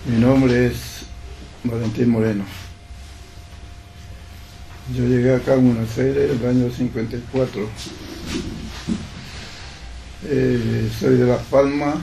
Mi nombre es Valentín Moreno. Yo llegué acá en Buenos Aires en el año 54. Soy de La Palma.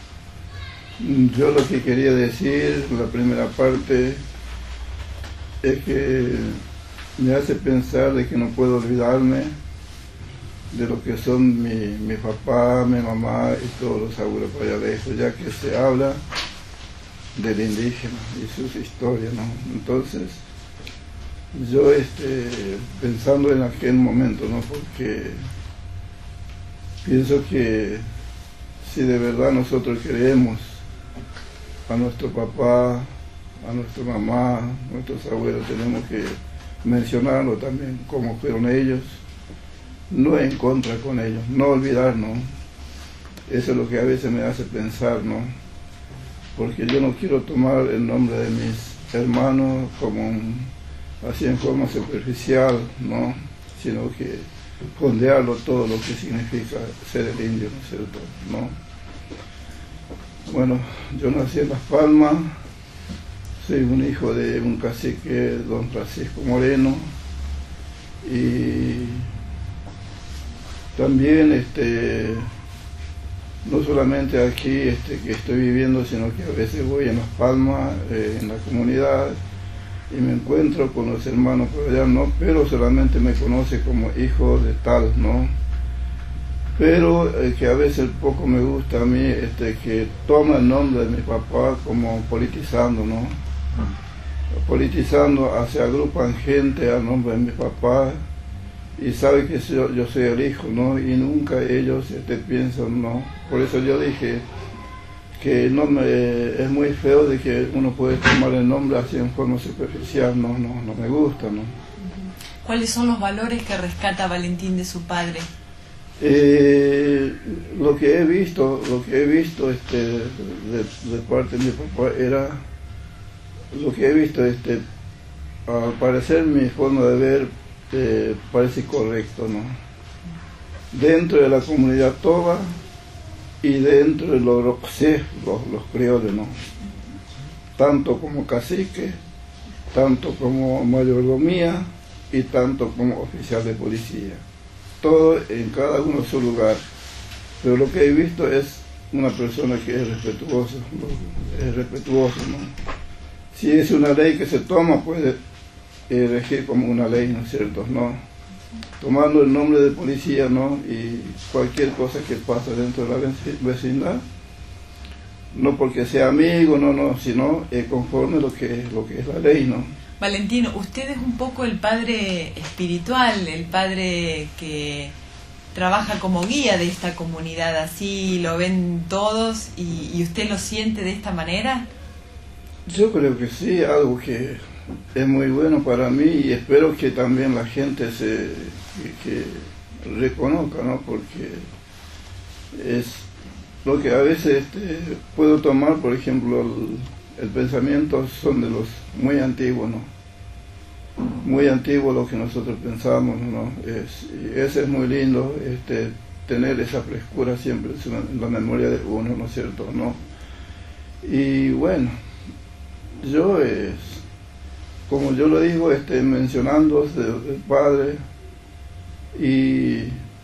Yo lo que quería decir, la primera parte, es que me hace pensar de que no puedo olvidarme de lo que son mi papá, mi mamá y todos los abuelos por allá lejos, ya que se habla del indígena y sus historias, ¿no? Entonces, yo pensando en aquel momento, ¿no? Porque pienso que si de verdad nosotros queremos a nuestro papá, a nuestra mamá, a nuestros abuelos, tenemos que mencionarlo también, como fueron ellos, no en contra con ellos, no olvidarnos. Eso es lo que a veces me hace pensar, ¿no? Porque yo no quiero tomar el nombre de mis hermanos como así en forma superficial, ¿no? Sino que fondearlo todo lo que significa ser el indio, ¿no es cierto? ¿No? Bueno, yo nací en Las Palmas, soy un hijo de un cacique, don Francisco Moreno, y también no solamente aquí que estoy viviendo, sino que a veces voy en Las Palmas, en la comunidad, y me encuentro con los hermanos por allá, ¿no? Pero solamente me conoce como hijo de tal, ¿no? Pero que a veces poco me gusta a mí que toma el nombre de mi papá como politizando, ¿no? Politizando, se agrupan gente al nombre de mi papá y sabe que yo soy el hijo, ¿no? Y nunca ellos piensan, ¿no? Por eso yo dije que es muy feo de que uno puede tomar el nombre así en forma superficial, no me gusta, ¿no? ¿Cuáles son los valores que rescata Valentín de su padre? Lo que he visto de parte de mi papá era lo que he visto, al parecer mi forma de ver parece correcto, ¿no? Dentro de la comunidad toba y dentro de los criollos, ¿no? Tanto como cacique, tanto como mayordomía y tanto como oficial de policía. Todo en cada uno su lugar. Pero lo que he visto es una persona que es respetuosa, ¿no? Si es una ley que se toma, puede elegir como una ley, ¿no es cierto? ¿No? Tomando el nombre de policía, ¿no? Y cualquier cosa que pasa dentro de la vecindad, no porque sea amigo, no, sino conforme lo que es la ley, ¿no? Valentino, usted es un poco el padre espiritual, el padre que trabaja como guía de esta comunidad, así lo ven todos y usted lo siente de esta manera. Yo creo que sí, algo que es muy bueno para mí y espero que también la gente que reconozca, ¿no? Porque es lo que a veces puedo tomar, por ejemplo, el pensamiento son de los muy antiguos, ¿no? Muy antiguo lo que nosotros pensamos, ¿no? Y ese es muy lindo, tener esa frescura siempre en la memoria de uno, ¿no es cierto? ¿No? Y bueno, yo como yo lo digo, mencionando del padre y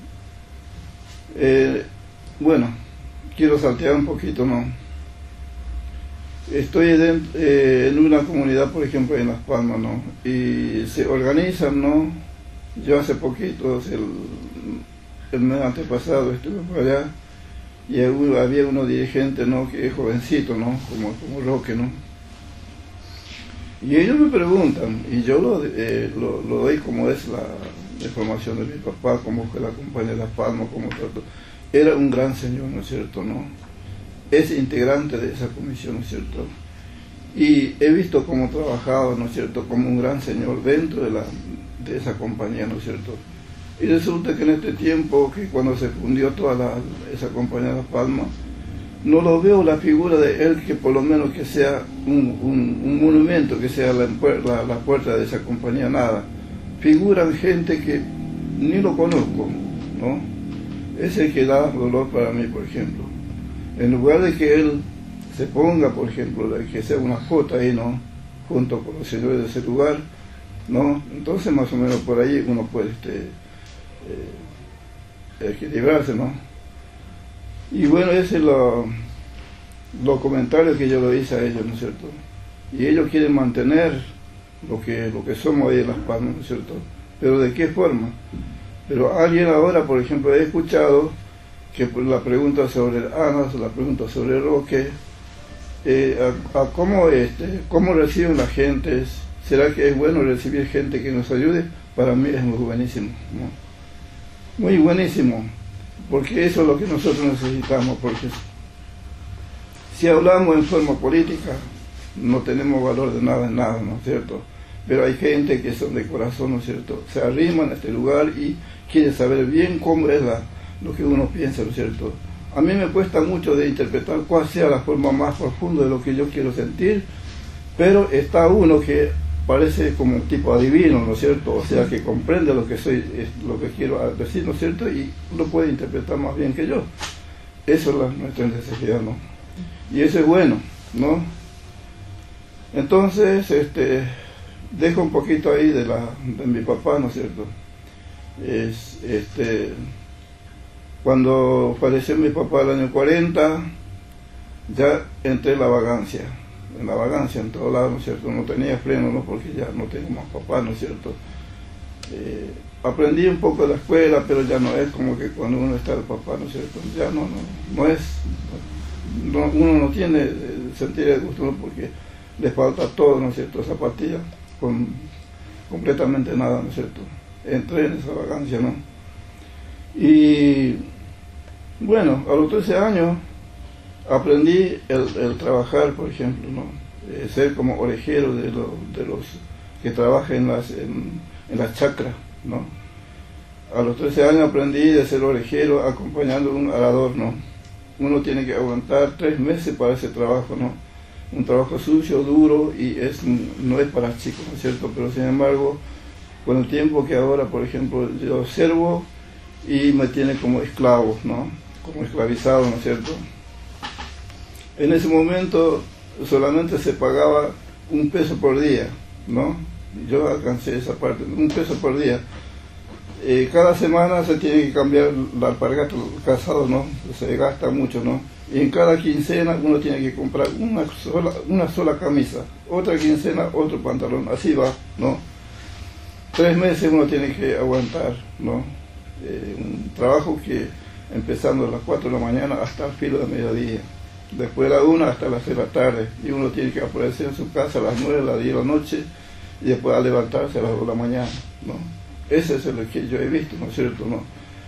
bueno, quiero saltear un poquito, ¿no? Estoy en una comunidad, por ejemplo, en Las Palmas, ¿no? Y se organizan, ¿no? Yo hace poquito, el mes antepasado, estuve por allá y había unos dirigentes, ¿no? Que es jovencito, ¿no? Como Roque, ¿no? Y ellos me preguntan, y yo lo doy como es la información de mi papá, como que la compañía de Las Palmas, como todo. Era un gran señor, ¿no es cierto? ¿No? Es integrante de esa comisión, ¿no es cierto? Y he visto cómo trabajaba, ¿no es cierto?, como un gran señor dentro de esa compañía, ¿no es cierto? Y resulta que en este tiempo, que cuando se fundió toda esa compañía de Las Palmas, no lo veo la figura de él, que por lo menos que sea un monumento, que sea la puerta de esa compañía, nada. Figuran gente que ni lo conozco, ¿no? Es el que da dolor para mí, por ejemplo. En lugar de que él se ponga, por ejemplo, que sea una foto ahí, ¿no? Junto con los señores de ese lugar, ¿no? Entonces más o menos por ahí uno puede equilibrarse, ¿no? Y bueno, ese es los comentarios que yo le hice a ellos, ¿no es cierto? Y ellos quieren mantener lo que somos ahí en Las Palmas, ¿no es cierto? Pero ¿de qué forma? Pero alguien ahora, por ejemplo, he escuchado que la pregunta sobre Anas, la pregunta sobre Roque, cómo reciben la gente. ¿Será que es bueno recibir gente que nos ayude? Para mí es muy buenísimo, ¿no? Muy buenísimo, porque eso es lo que nosotros necesitamos, porque si hablamos en forma política, no tenemos valor de nada en nada, ¿no es cierto? Pero hay gente que son de corazón, ¿no es cierto? Se arriman a este lugar y quieren saber bien cómo es lo que uno piensa, ¿no es cierto? A mí me cuesta mucho de interpretar cuál sea la forma más profunda de lo que yo quiero sentir, pero está uno que parece como un tipo adivino, ¿no es cierto? O sea, que comprende lo que soy, lo que quiero decir, ¿no es cierto? Y lo puede interpretar más bien que yo. Eso es nuestra necesidad, ¿no? Y eso es bueno, ¿no? Entonces, dejo un poquito ahí de mi papá, ¿no es cierto? Cuando falleció mi papá el año 40, ya entré en la vagancia en todos lados, ¿no es cierto? No tenía freno, ¿no? Porque ya no tengo más papá, ¿no es cierto? Aprendí un poco de la escuela, pero ya no es como que cuando uno está de papá, ¿no es cierto? Ya no es, uno no tiene sentir el gusto, ¿no? Porque le falta todo, ¿no es cierto? Zapatillas con completamente nada, ¿no es cierto? Entré en esa vagancia, ¿no? Y bueno, a los 13 años aprendí el trabajar, por ejemplo, ¿no? Ser como orejero de los que trabajan en las chacras, ¿no? A los 13 años aprendí de ser orejero acompañando a un arador, ¿no? Uno tiene que aguantar 3 meses para ese trabajo, ¿no? Un trabajo sucio, duro, y no es para chicos, ¿no es cierto? Pero sin embargo, con el tiempo que ahora, por ejemplo, yo observo y me tiene como esclavo, ¿no? Como esclavizado, ¿no es cierto? En ese momento solamente se pagaba 1 peso por día, ¿no? Yo alcancé esa parte, 1 peso por día. Cada semana se tiene que cambiar la alpargata, el calzado, ¿no? Se gasta mucho, ¿no? Y en cada quincena uno tiene que comprar una sola camisa, otra quincena otro pantalón, así va, ¿no? 3 meses uno tiene que aguantar, ¿no? Un trabajo que empezando a las 4 de la mañana hasta el filo de mediodía, después de la 1 hasta las 6 de la tarde, y uno tiene que aparecer en su casa a las 9, a las 10 de la noche, y después a levantarse a las 2 de la mañana, ¿no? Ese es lo que yo he visto, ¿no es cierto?, ¿no?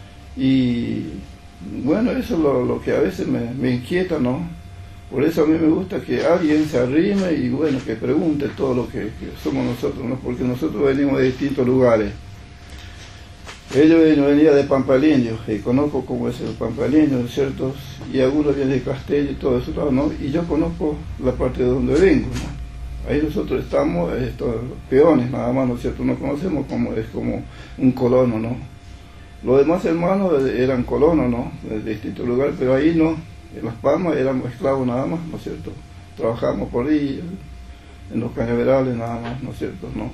Y bueno, eso es lo que a veces me inquieta, ¿no? Por eso a mí me gusta que alguien se arrime y bueno, que pregunte todo lo que somos nosotros, ¿no? Porque nosotros venimos de distintos lugares. Ellos venían de Pampalindio, y conozco cómo es el Pampalindio, ¿no es cierto? Y algunos vienen de Castello y todo eso, ¿no? Y yo conozco la parte de donde vengo, ¿no? Ahí nosotros estamos, estos peones nada más, ¿no es cierto? No conocemos como es como un colono, ¿no? Los demás hermanos eran colonos, ¿no? De distintos lugares, pero ahí no, en Las Palmas éramos esclavos nada más, ¿no es cierto? Trabajamos por ahí, en los cañaverales nada más, ¿no es cierto? ¿No?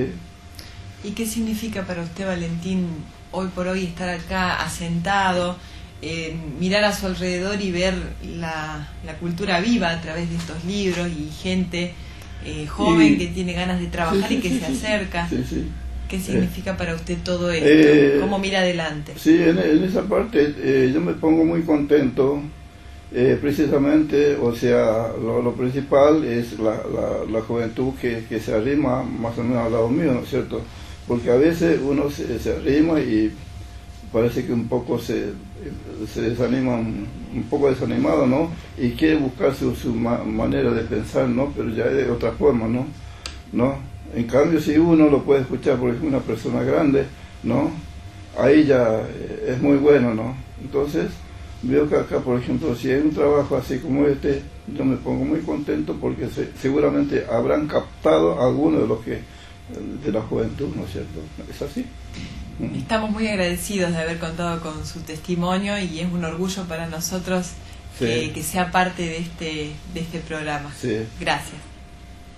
¿Y qué significa para usted, Valentín, hoy por hoy estar acá asentado, mirar a su alrededor y ver la cultura viva a través de estos libros y gente joven que tiene ganas de trabajar y que se acerca? Sí. ¿Qué significa para usted todo esto? ¿Cómo mira adelante? Sí, en esa parte yo me pongo muy contento, precisamente, o sea, lo principal es la juventud que se arrima más o menos al lado mío, ¿no es cierto? Porque a veces uno se arrima y parece que un poco se desanima, un poco desanimado, ¿no? Y quiere buscar su manera de pensar, ¿no? Pero ya de otra forma, ¿no? En cambio, si uno lo puede escuchar porque es una persona grande, ¿no? Ahí ya es muy bueno, ¿no? Entonces, veo que acá, por ejemplo, si hay un trabajo así como este, yo me pongo muy contento porque seguramente habrán captado a algunos de los de la juventud, ¿no es cierto? ¿Es así? Estamos muy agradecidos de haber contado con su testimonio y es un orgullo para nosotros Sí. que sea parte de este programa. Sí. Gracias.